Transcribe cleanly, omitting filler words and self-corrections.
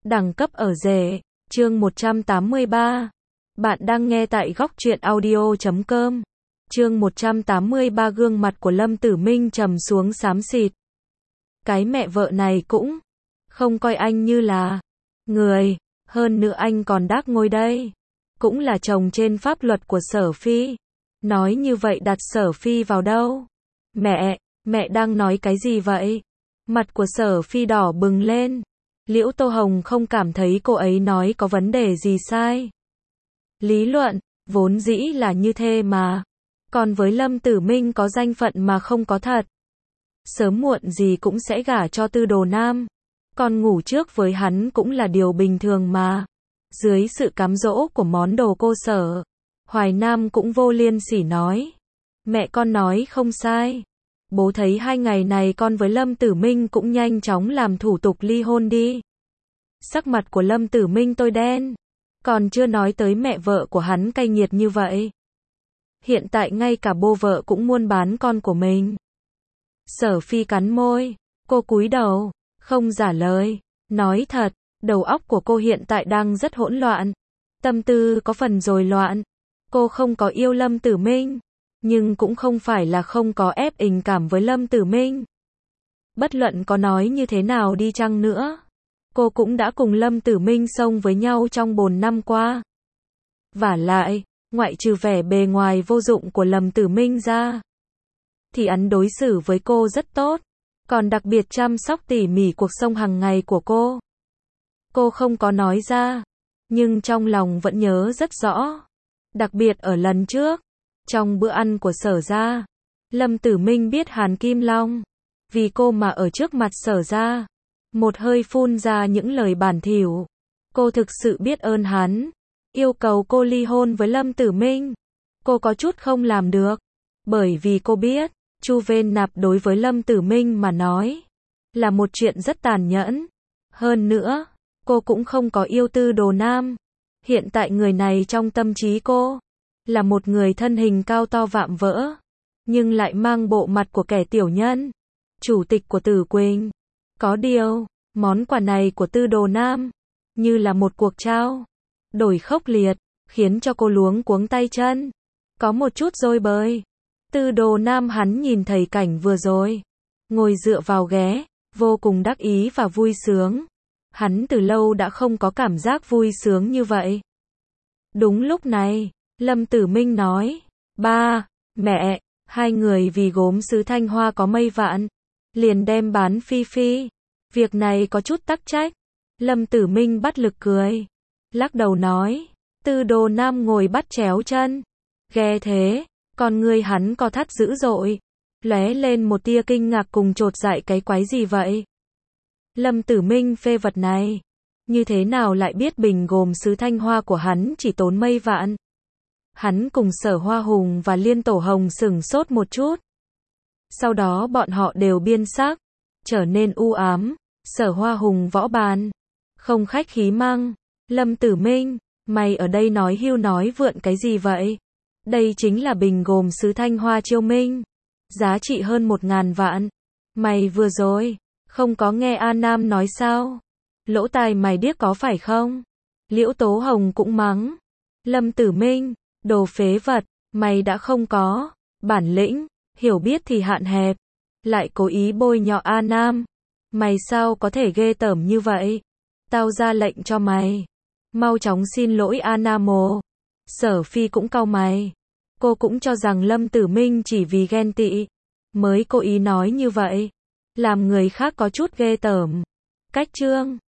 Đẳng cấp ở rể, chương 183. Bạn đang nghe tại góc truyện audio.com. Chương 183 gương mặt của Lâm Tử Minh trầm xuống xám xịt. Cái mẹ vợ này cũng không coi anh như là người, hơn nữa anh còn đác ngôi đây. Cũng là chồng trên pháp luật của Sở Phi. Nói như vậy đặt Sở Phi vào đâu? Mẹ đang nói cái gì vậy? Mặt của Sở Phi đỏ bừng lên. Liễu Tô Hồng không cảm thấy cô ấy nói có vấn đề gì sai. Lý luận, vốn dĩ là như thế mà. Còn với Lâm Tử Minh có danh phận mà không có thật. Sớm muộn gì cũng sẽ gả cho Tư Đồ Nam. Còn ngủ trước với hắn cũng là điều bình thường mà. Dưới sự cám dỗ của món đồ cô Sở, Hoài Nam cũng vô liêm sỉ nói. Mẹ con nói không sai. Bố thấy 2 ngày này con với Lâm Tử Minh cũng nhanh chóng làm thủ tục ly hôn đi. Sắc mặt của Lâm Tử Minh tối đen. Còn chưa nói tới mẹ vợ của hắn cay nghiệt như vậy. Hiện tại ngay cả bố vợ cũng muốn bán con của mình. Sở Phi cắn môi. Cô cúi đầu, không giả lời. Nói thật, đầu óc của cô hiện tại đang rất hỗn loạn. Tâm tư có phần rối loạn. Cô không có yêu Lâm Tử Minh. Nhưng cũng không phải là không có ép tình cảm với Lâm Tử Minh. Bất luận có nói như thế nào đi chăng nữa, cô cũng đã cùng Lâm Tử Minh xông với nhau trong 4 năm qua. Vả lại, ngoại trừ vẻ bề ngoài vô dụng của Lâm Tử Minh ra, thì hắn đối xử với cô rất tốt, còn đặc biệt chăm sóc tỉ mỉ cuộc sống hàng ngày của cô. Cô không có nói ra, nhưng trong lòng vẫn nhớ rất rõ. Đặc biệt ở lần trước, trong bữa ăn của Sở gia, Lâm Tử Minh biết Hàn Kim Long, vì cô mà ở trước mặt Sở gia, một hơi phun ra những lời bẩn thỉu. Cô thực sự biết ơn hắn, yêu cầu cô ly hôn với Lâm Tử Minh. Cô có chút không làm được, bởi vì cô biết, Chu Vên Nạp đối với Lâm Tử Minh mà nói, là một chuyện rất tàn nhẫn. Hơn nữa, cô cũng không có yêu Tư Đồ Nam. Hiện tại người này trong tâm trí cô, là một người thân hình cao to vạm vỡ, nhưng lại mang bộ mặt của kẻ tiểu nhân, chủ tịch của Tử Quỳnh. Có điều, món quà này của Tư Đồ Nam, như là một cuộc trao đổi khốc liệt, khiến cho cô luống cuống tay chân, có một chút rối bời. Tư Đồ Nam hắn nhìn thấy cảnh vừa rồi, ngồi dựa vào ghế, vô cùng đắc ý và vui sướng. Hắn từ lâu đã không có cảm giác vui sướng như vậy. Đúng lúc này, Lâm Tử Minh nói, ba, mẹ, hai người vì gốm sứ Thanh Hoa có mây vạn, liền đem bán Phi Phi. Việc này có chút tắc trách. Lâm Tử Minh bắt lực cười, lắc đầu nói, Tư Đồ Nam ngồi bắt chéo chân. Ghê thế, còn người hắn co thắt dữ dội, lóe lên một tia kinh ngạc cùng chột dại cái quái gì vậy. Lâm Tử Minh phê vật này, như thế nào lại biết bình gốm sứ Thanh Hoa của hắn chỉ tốn mây vạn. Hắn cùng Sở Hoa Hùng và Liên Tổ Hồng sửng sốt một chút. Sau đó bọn họ đều biên sắc, trở nên u ám. Sở Hoa Hùng võ bàn, không khách khí mang, Lâm Tử Minh, mày ở đây nói hưu nói vượn cái gì vậy? Đây chính là bình gốm sứ Thanh Hoa Chiêu Minh, giá trị hơn 1000 vạn. Mày vừa rồi, không có nghe A Nam nói sao? Lỗ tai mày điếc có phải không? Liễu Tố Hồng cũng mắng. Lâm Tử Minh, đồ phế vật, mày đã không có bản lĩnh, hiểu biết thì hạn hẹp, lại cố ý bôi nhọ A Nam. Mày sao có thể ghê tởm như vậy? Tao ra lệnh cho mày, mau chóng xin lỗi A Nam ồ. Sở Phi cũng cau mày. Cô cũng cho rằng Lâm Tử Minh chỉ vì ghen tị mới cố ý nói như vậy, làm người khác có chút ghê tởm. Cách chương